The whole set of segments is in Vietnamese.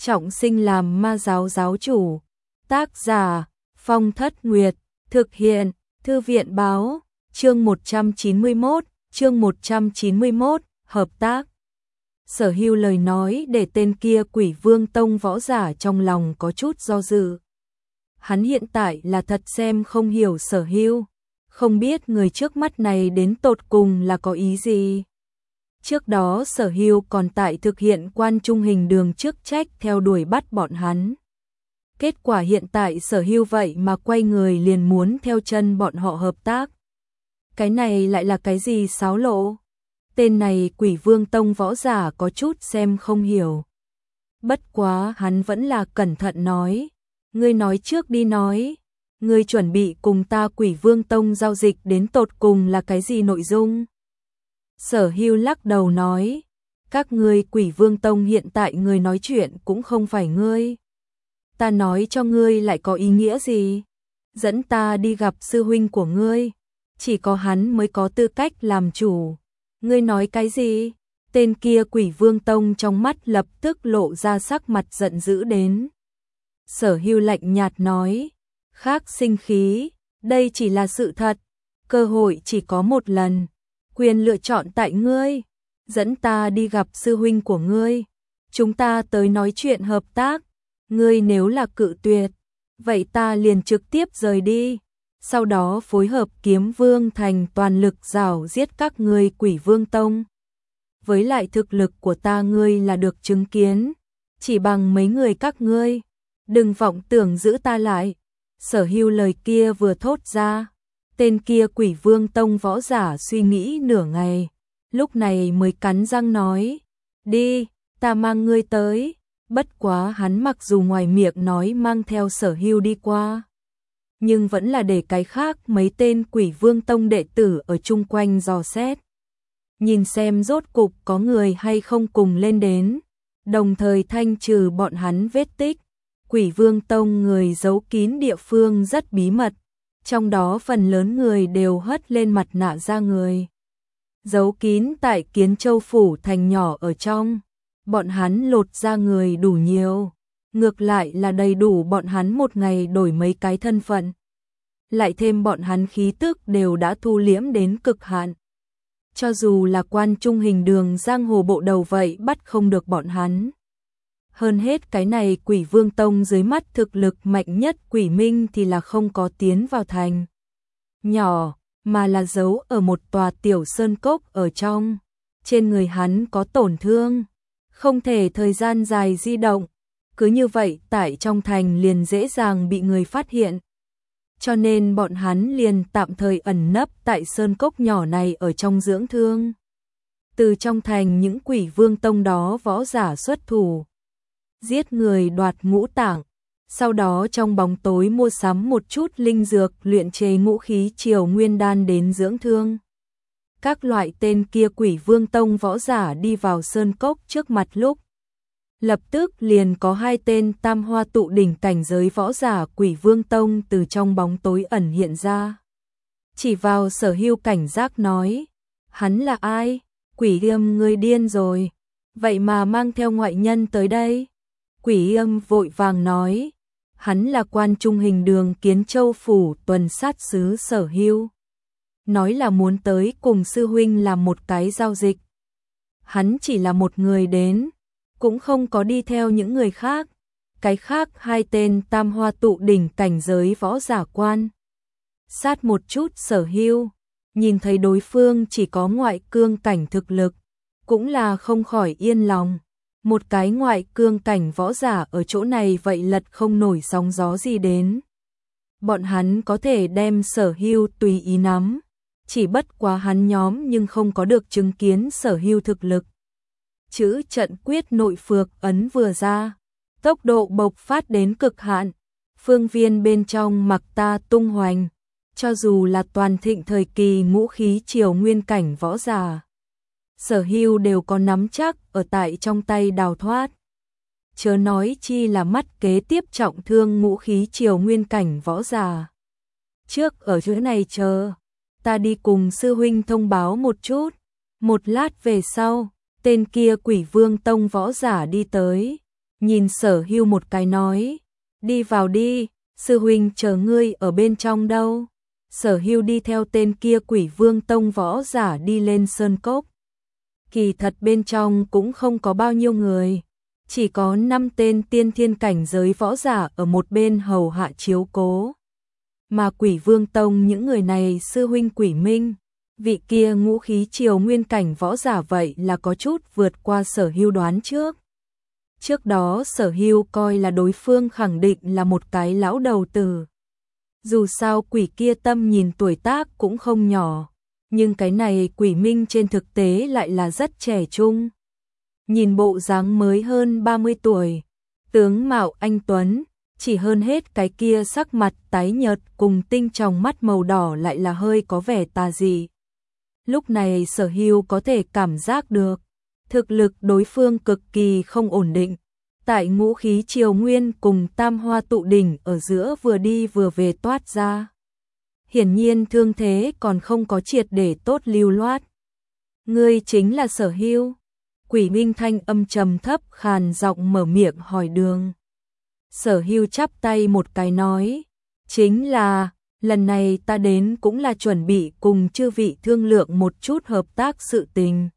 trọng sinh làm ma giáo giáo chủ. Tác giả Phong Thất Nguyệt. Thực hiện Thư viện báo. Chương 191, hợp tác. Sở Hưu lời nói để tên kia Quỷ Vương Tông võ giả trong lòng có chút do dự. Hắn hiện tại là thật xem không hiểu Sở Hưu, không biết người trước mắt này đến tột cùng là có ý gì. Trước đó Sở Hưu còn tại thực hiện Quan Trung Hình Đường chức trách theo đuổi bắt bọn hắn. Kết quả hiện tại Sở Hưu vậy mà quay người liền muốn theo chân bọn họ hợp tác. Cái này lại là cái gì xáo lộ? Tên này Quỷ Vương Tông võ giả có chút xem không hiểu. Bất quá hắn vẫn là cẩn thận nói. Ngươi nói trước đi nói. Ngươi chuẩn bị cùng ta Quỷ Vương Tông giao dịch đến tột cùng là cái gì nội dung? Sở Hưu lắc đầu nói. Các ngươi Quỷ Vương Tông hiện tại người nói chuyện cũng không phải ngươi. Ta nói cho ngươi lại có ý nghĩa gì? Dẫn ta đi gặp sư huynh của ngươi. Chỉ có hắn mới có tư cách làm chủ. Ngươi nói cái gì? Tên kia Quỷ Vương Tông trong mắt lập tức lộ ra sắc mặt giận dữ đến. Sở Hưu lạnh nhạt nói. Khác sinh khí, đây chỉ là sự thật. Cơ hội chỉ có một lần. Quyền lựa chọn tại ngươi. Dẫn ta đi gặp sư huynh của ngươi. Chúng ta tới nói chuyện hợp tác. Ngươi nếu là cự tuyệt, vậy ta liền trực tiếp rời đi. Sau đó phối hợp Kiếm Vương Thành toàn lực rảo giết các ngươi Quỷ Vương Tông. Với lại thực lực của ta ngươi là được chứng kiến, chỉ bằng mấy người các ngươi, đừng vọng tưởng giữ ta lại. Sở Hưu lời kia vừa thốt ra, tên kia Quỷ Vương Tông võ giả suy nghĩ nửa ngày, lúc này mới cắn răng nói, đi, ta mang ngươi tới. Bất quá hắn mặc dù ngoài miệng nói mang theo Sở Hưu đi qua, nhưng vẫn là để cái khác mấy tên Quỷ Vương Tông đệ tử ở chung quanh dò xét. Nhìn xem rốt cục có người hay không cùng lên đến, đồng thời thanh trừ bọn hắn vết tích. Quỷ Vương Tông người giấu kín địa phương rất bí mật, trong đó phần lớn người đều hất lên mặt nạ ra người. Giấu kín tại Kiến Châu Phủ thành nhỏ ở trong, bọn hắn lột ra người đủ nhiều. Ngược lại là đầy đủ bọn hắn một ngày đổi mấy cái thân phận. Lại thêm bọn hắn khí tức đều đã thu liễm đến cực hạn. Cho dù là Quan Trung Hình Đường giang hồ bộ đầu vậy bắt không được bọn hắn. Hơn hết cái này Quỷ Vương Tông dưới mắt thực lực mạnh nhất Quỷ Minh thì là không có tiến vào thành nhỏ, mà là giấu ở một tòa tiểu sơn cốc ở trong. Trên người hắn có tổn thương, không thể thời gian dài di động. Cứ như vậy tại trong thành liền dễ dàng bị người phát hiện. Cho nên bọn hắn liền tạm thời ẩn nấp tại sơn cốc nhỏ này ở trong dưỡng thương. Từ trong thành những Quỷ Vương Tông đó võ giả xuất thủ, giết người đoạt ngũ tạng, sau đó trong bóng tối mua sắm một chút linh dược luyện chế ngũ khí triều nguyên đan đến dưỡng thương. Các loại tên kia Quỷ Vương Tông võ giả đi vào sơn cốc trước mặt lúc, lập tức liền có hai tên tam hoa tụ đỉnh cảnh giới võ giả Quỷ Vương Tông từ trong bóng tối ẩn hiện ra. Chỉ vào Sở Hưu cảnh giác nói, hắn là ai? Quỷ Yêm ngươi điên rồi, vậy mà mang theo ngoại nhân tới đây. Quỷ Yêm vội vàng nói, hắn là Quan Trung Hình Đường Kiến Châu Phủ tuần sát sứ Sở Hưu. Nói là muốn tới cùng sư huynh làm một cái giao dịch. Hắn chỉ là một người đến, cũng không có đi theo những người khác. Cái khác hai tên tam hoa tụ đỉnh cảnh giới võ giả quan sát một chút Sở Hưu, nhìn thấy đối phương chỉ có ngoại cương cảnh thực lực, cũng là không khỏi yên lòng. Một cái ngoại cương cảnh võ giả ở chỗ này vậy lật không nổi sóng gió gì đến. Bọn hắn có thể đem Sở Hưu tùy ý nắm, chỉ bất quá hắn nhóm nhưng không có được chứng kiến Sở Hưu thực lực. Chữ trận quyết nội phược ấn vừa ra, tốc độ bộc phát đến cực hạn, phương viên bên trong mặc ta tung hoành, cho dù là toàn thịnh thời kỳ ngũ khí triều nguyên cảnh võ giả, Sở Hưu đều có nắm chắc ở tại trong tay đào thoát. Chớ nói chi là mắt kế tiếp trọng thương ngũ khí triều nguyên cảnh võ giả. Trước ở chỗ này chờ, ta đi cùng sư huynh thông báo một chút. Một lát về sau, tên kia Quỷ Vương Tông võ giả đi tới, nhìn Sở Hưu một cái nói, đi vào đi, sư huynh chờ ngươi ở bên trong đâu. Sở Hưu đi theo tên kia Quỷ Vương Tông võ giả đi lên sơn cốc. Kỳ thật bên trong cũng không có bao nhiêu người, chỉ có 5 tên tiên thiên cảnh giới võ giả ở một bên hầu hạ chiếu cố. Mà Quỷ Vương Tông những người này sư huynh Quỷ Minh, vị kia ngũ khí triều nguyên cảnh võ giả vậy là có chút vượt qua Sở Hưu đoán trước. Trước đó Sở Hưu coi là đối phương khẳng định là một cái lão đầu tử. Dù sao quỷ kia tâm nhìn tuổi tác cũng không nhỏ, nhưng cái này Quỷ Minh trên thực tế lại là rất trẻ trung. Nhìn bộ dáng mới hơn 30 tuổi, tướng mạo anh tuấn, chỉ hơn hết cái kia sắc mặt tái nhợt cùng tinh tròng mắt màu đỏ lại là hơi có vẻ tà dị. Lúc này Sở Hưu có thể cảm giác được, thực lực đối phương cực kỳ không ổn định. Tại ngũ khí triều nguyên cùng tam hoa tụ đỉnh ở giữa vừa đi vừa về toát ra. Hiển nhiên thương thế còn không có triệt để tốt lưu loát. Ngươi chính là Sở Hưu? Quỷ Minh thanh âm trầm thấp khàn giọng mở miệng hỏi Đường. Sở Hưu chắp tay một cái nói, chính là, lần này ta đến cũng là chuẩn bị cùng chư vị thương lượng một chút hợp tác sự tình.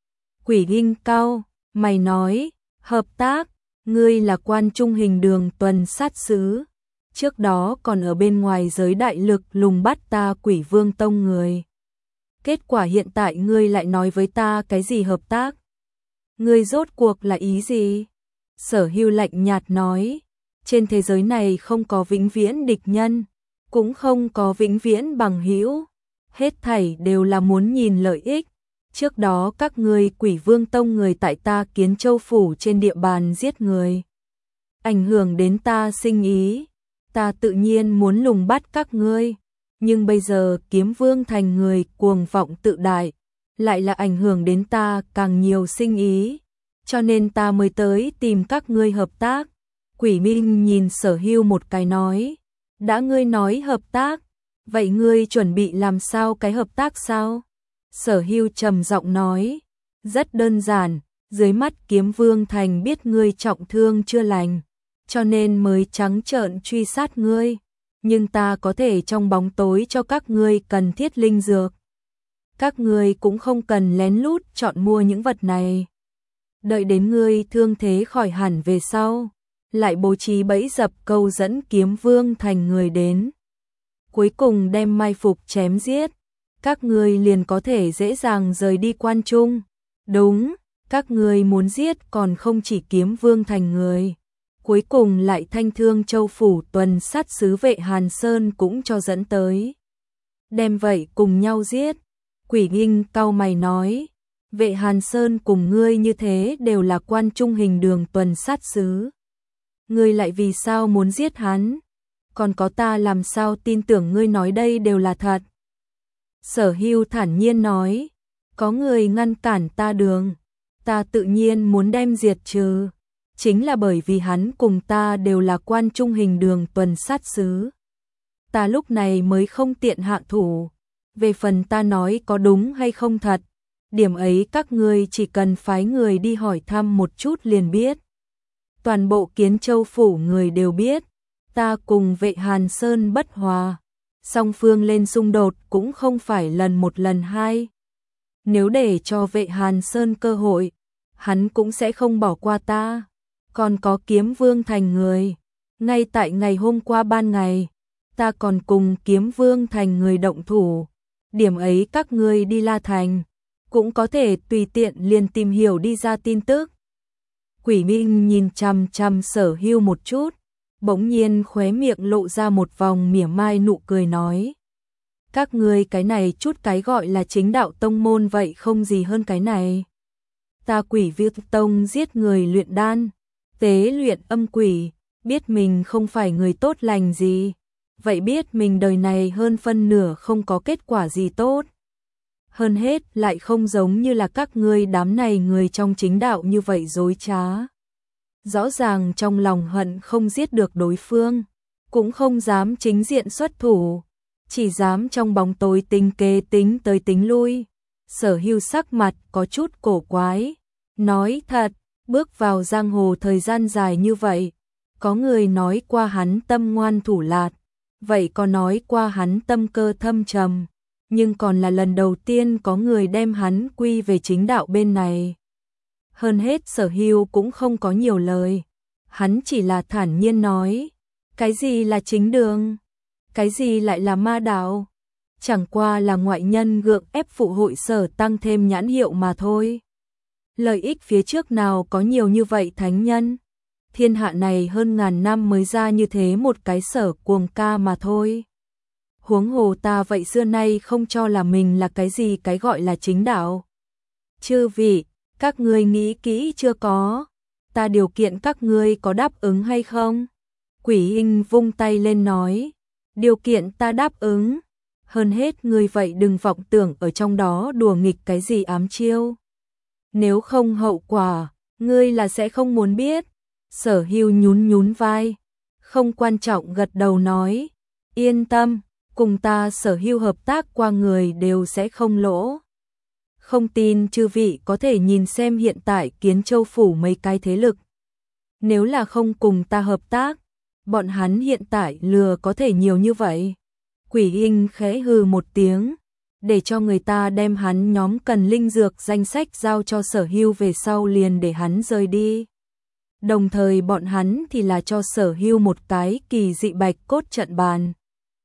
Quỷ Minh cau mày nói, hợp tác, ngươi là Quan Trung Hình Đường tuần sát sứ, trước đó còn ở bên ngoài giới đại lực lùng bắt ta Quỷ Vương Tông người. Kết quả hiện tại ngươi lại nói với ta cái gì hợp tác? Ngươi rốt cuộc là ý gì? Sở Hưu lạnh nhạt nói, trên thế giới này không có vĩnh viễn địch nhân, cũng không có vĩnh viễn bằng hữu, hết thảy đều là muốn nhìn lợi ích. Trước đó các ngươi Quỷ Vương Tông người tại ta Kiến Châu phủ trên địa bàn giết người, ảnh hưởng đến ta sinh ý, ta tự nhiên muốn lùng bắt các ngươi, nhưng bây giờ Kiếm Vương thành người cuồng vọng tự đại, lại là ảnh hưởng đến ta càng nhiều sinh ý, cho nên ta mới tới tìm các ngươi hợp tác. Quỷ Minh nhìn Sở Hưu một cái nói, đã ngươi nói hợp tác, vậy ngươi chuẩn bị làm sao cái hợp tác sao? Sở Hưu trầm giọng nói, rất đơn giản, dưới mắt Kiếm Vương thành biết ngươi trọng thương chưa lành, cho nên mới trắng trợn truy sát ngươi, nhưng ta có thể trong bóng tối cho các ngươi cần thiết linh dược. Các ngươi cũng không cần lén lút chọn mua những vật này. Đợi đến ngươi thương thế khỏi hẳn về sau, lại bố trí bẫy dập câu dẫn Kiếm Vương thành người đến. Cuối cùng đem mai phục chém giết, các ngươi liền có thể dễ dàng rời đi Quan Trung. Đúng, các ngươi muốn giết còn không chỉ Kiếm Vương thành người, cuối cùng lại Thanh Thương Châu phủ tuần sát sứ Vệ Hàn Sơn cũng cho dẫn tới. Đem vậy cùng nhau giết. Quỷ Minh cau mày nói, Vệ Hàn Sơn cùng ngươi như thế đều là Quan Trung Hình Đường tuần sát sứ. Ngươi lại vì sao muốn giết hắn? Còn có ta làm sao tin tưởng ngươi nói đây đều là thật? Sở Hưu thản nhiên nói, có người ngăn cản ta đường, ta tự nhiên muốn đem diệt trừ, chính là bởi vì hắn cùng ta đều là Quan Trung Hình Đường tuần sát sứ. Ta lúc này mới không tiện hạ thủ, về phần ta nói có đúng hay không thật, điểm ấy các ngươi chỉ cần phái người đi hỏi thăm một chút liền biết. Toàn bộ Kiến Châu phủ người đều biết, ta cùng Vệ Hàn Sơn bất hòa, song phương lên xung đột cũng không phải lần một lần hai. Nếu để cho Vệ Hàn Sơn cơ hội, hắn cũng sẽ không bỏ qua ta. Còn có Kiếm Vương thành người, ngay tại ngày hôm qua ban ngày, ta còn cùng Kiếm Vương thành người động thủ. Điểm ấy các ngươi đi La Thành, cũng có thể tùy tiện liền tìm hiểu đi ra tin tức. Quỷ Minh nhìn chằm chằm Sở Hưu một chút, bỗng nhiên khóe miệng lộ ra một vòng mỉa mai nụ cười nói, các ngươi cái này chút cái gọi là chính đạo tông môn vậy không gì hơn cái này. Ta Quỷ Vương Tông giết người luyện đan, tế luyện âm quỷ, biết mình không phải người tốt lành gì, vậy biết mình đời này hơn phân nửa không có kết quả gì tốt. Hơn hết lại không giống như là các ngươi đám này người trong chính đạo như vậy dối trá. Rõ ràng trong lòng hận không giết được đối phương, cũng không dám chính diện xuất thủ, chỉ dám trong bóng tối tính kế tính tới tính lui. Sở Hưu sắc mặt có chút cổ quái, nói thật, Bước vào giang hồ thời gian dài như vậy, có người nói qua hắn tâm ngoan thủ lạt, vậy có nói qua hắn tâm cơ thâm trầm, nhưng còn là lần đầu tiên có người đem hắn quy về chính đạo bên này. Hơn hết Sở Hưu cũng không có nhiều lời, hắn chỉ là thản nhiên nói, cái gì là chính đường, cái gì lại là ma đạo, chẳng qua là ngoại nhân gượng ép phụ hội Sở tăng thêm nhãn hiệu mà thôi. Lợi ích phía trước nào có nhiều như vậy thánh nhân, thiên hạ này hơn ngàn năm mới ra như thế một cái Sở Cuồng Ca mà thôi. Huống hồ ta vậy xưa nay không cho là mình là cái gì cái gọi là chính đạo. Chư vị, các ngươi nghĩ kỹ chưa có? Ta điều kiện các ngươi có đáp ứng hay không? Quỷ Hình vung tay lên nói, điều kiện ta đáp ứng. Hơn hết ngươi vậy đừng vọng tưởng ở trong đó đùa nghịch cái gì ám chiêu. Nếu không hậu quả, ngươi là sẽ không muốn biết. Sở Hưu nhún nhún vai, không quan trọng gật đầu nói, yên tâm, cùng ta Sở Hưu hợp tác qua người đều sẽ không lỗ. Không tin chư vị có thể nhìn xem hiện tại Kiến Châu phủ mấy cái thế lực. Nếu là không cùng ta hợp tác, bọn hắn hiện tại lừa có thể nhiều như vậy. Quỷ Hình khẽ hừ một tiếng, để cho người ta đem hắn nhóm cần linh dược danh sách giao cho Sở Hưu về sau liền để hắn rời đi. Đồng thời bọn hắn thì là cho Sở Hưu một cái kỳ dị bạch cốt trận bàn.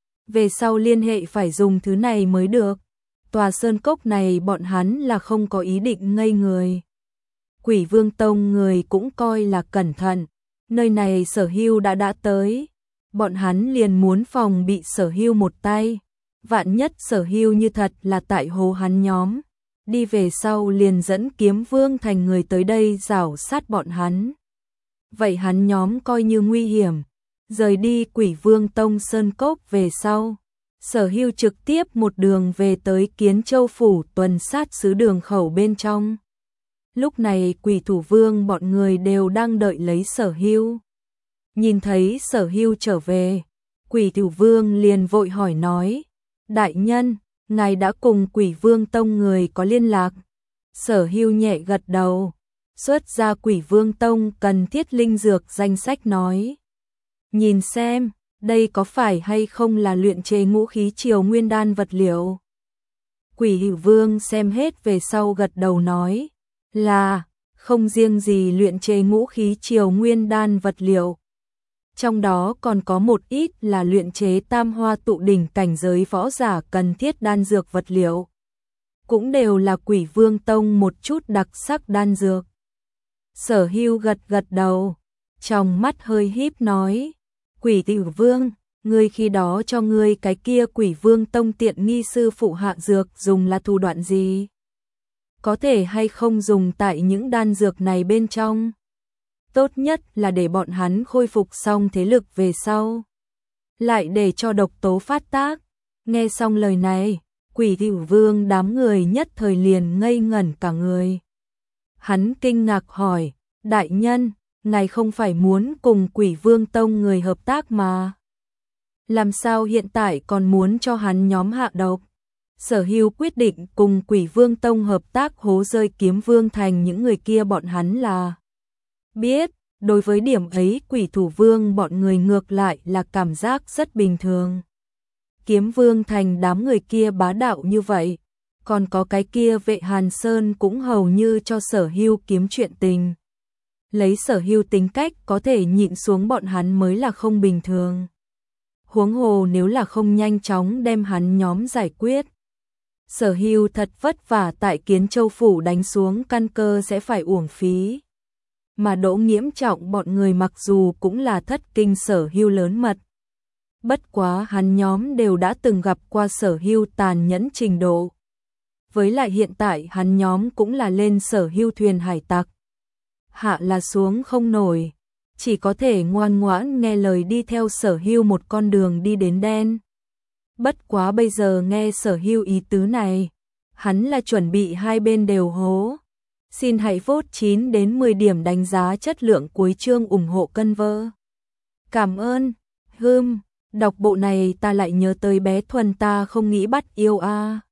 Về sau liên hệ phải dùng thứ này mới được. Tòa sơn cốc này bọn hắn là không có ý định ngây người. Quỷ Vương Tông người cũng coi là cẩn thận. Nơi này Sở Hưu đã tới. Bọn hắn liền muốn phòng bị Sở Hưu một tay. Vạn nhất Sở Hưu như thật là tại hồ hắn nhóm. Đi về sau liền dẫn Kiếm Vương thành người tới đây rảo sát bọn hắn. Vậy hắn nhóm coi như nguy hiểm. Rời đi Quỷ Vương Tông sơn cốc về sau. Sở Hưu trực tiếp một đường về tới Kiến Châu phủ tuần sát sứ đường khẩu bên trong. Lúc này Quỷ Thủ Vương bọn người đều đang đợi lấy Sở Hưu. Nhìn thấy Sở Hưu trở về, Quỷ Thủ Vương liền vội hỏi nói, đại nhân, ngài đã cùng Quỷ Vương Tông người có liên lạc. Sở Hưu nhẹ gật đầu, xuất ra Quỷ Vương Tông cần thiết linh dược danh sách nói. Nhìn xem, đây có phải hay không là luyện chế ngũ khí triều nguyên đan vật liệu? Quỷ Hữu Vương xem hết về sau gật đầu nói, là, không riêng gì luyện chế ngũ khí triều nguyên đan vật liệu. Trong đó còn có một ít là luyện chế tam hoa tụ đỉnh cảnh giới võ giả cần thiết đan dược vật liệu. Cũng đều là Quỷ Vương Tông một chút đặc sắc đan dược. Sở Hưu gật đầu, trong mắt hơi híp nói, Quỷ Tử Vương, ngươi khi đó cho ngươi cái kia Quỷ Vương Tông tiện nghi sư phụ hạ dược dùng là thủ đoạn gì? Có thể hay không dùng tại những đan dược này bên trong? Tốt nhất là để bọn hắn khôi phục xong thế lực về sau. Lại để cho độc tố phát tác. Nghe xong lời này, Quỷ Tử Vương đám người nhất thời liền ngây ngẩn cả người. Hắn kinh ngạc hỏi, đại nhân, ngài không phải muốn cùng Quỷ Vương Tông người hợp tác mà. Làm sao hiện tại còn muốn cho hắn nhóm hạ độc? Sở Hưu quyết định cùng Quỷ Vương Tông hợp tác hố rơi Kiếm Vương thành những người kia bọn hắn là biết. Đối với điểm ấy Quỷ Thủ Vương bọn người ngược lại là cảm giác rất bình thường. Kiếm Vương thành đám người kia bá đạo như vậy, còn có cái kia Vệ Hàn Sơn cũng hầu như cho Sở Hưu kiếm chuyện tình. Lấy Sở Hưu tính cách có thể nhịn xuống bọn hắn mới là không bình thường. Huống hồ nếu là không nhanh chóng đem hắn nhóm giải quyết. Sở Hưu thật vất vả tại Kiến Châu phủ đánh xuống căn cơ sẽ phải uổng phí. Mà Đỗ Nghiễm Trọng bọn người mặc dù cũng là thất kinh Sở Hưu lớn mật. Bất quá hắn nhóm đều đã từng gặp qua Sở Hưu tàn nhẫn trình độ. Với lại hiện tại hắn nhóm cũng là lên Sở Hưu thuyền hải tặc. Hạ là xuống không nổi, chỉ có thể ngoan ngoãn nghe lời đi theo Sở Hưu một con đường đi đến đen. Bất quá bây giờ nghe Sở Hưu ý tứ này, hắn là chuẩn bị hai bên đều hố. Xin hãy vote 9 đến 10 điểm đánh giá chất lượng cuối chương ủng hộ cân vơ. Cảm ơn. Đọc bộ này ta lại nhớ tới bé Thuần ta không nghĩ bắt yêu a.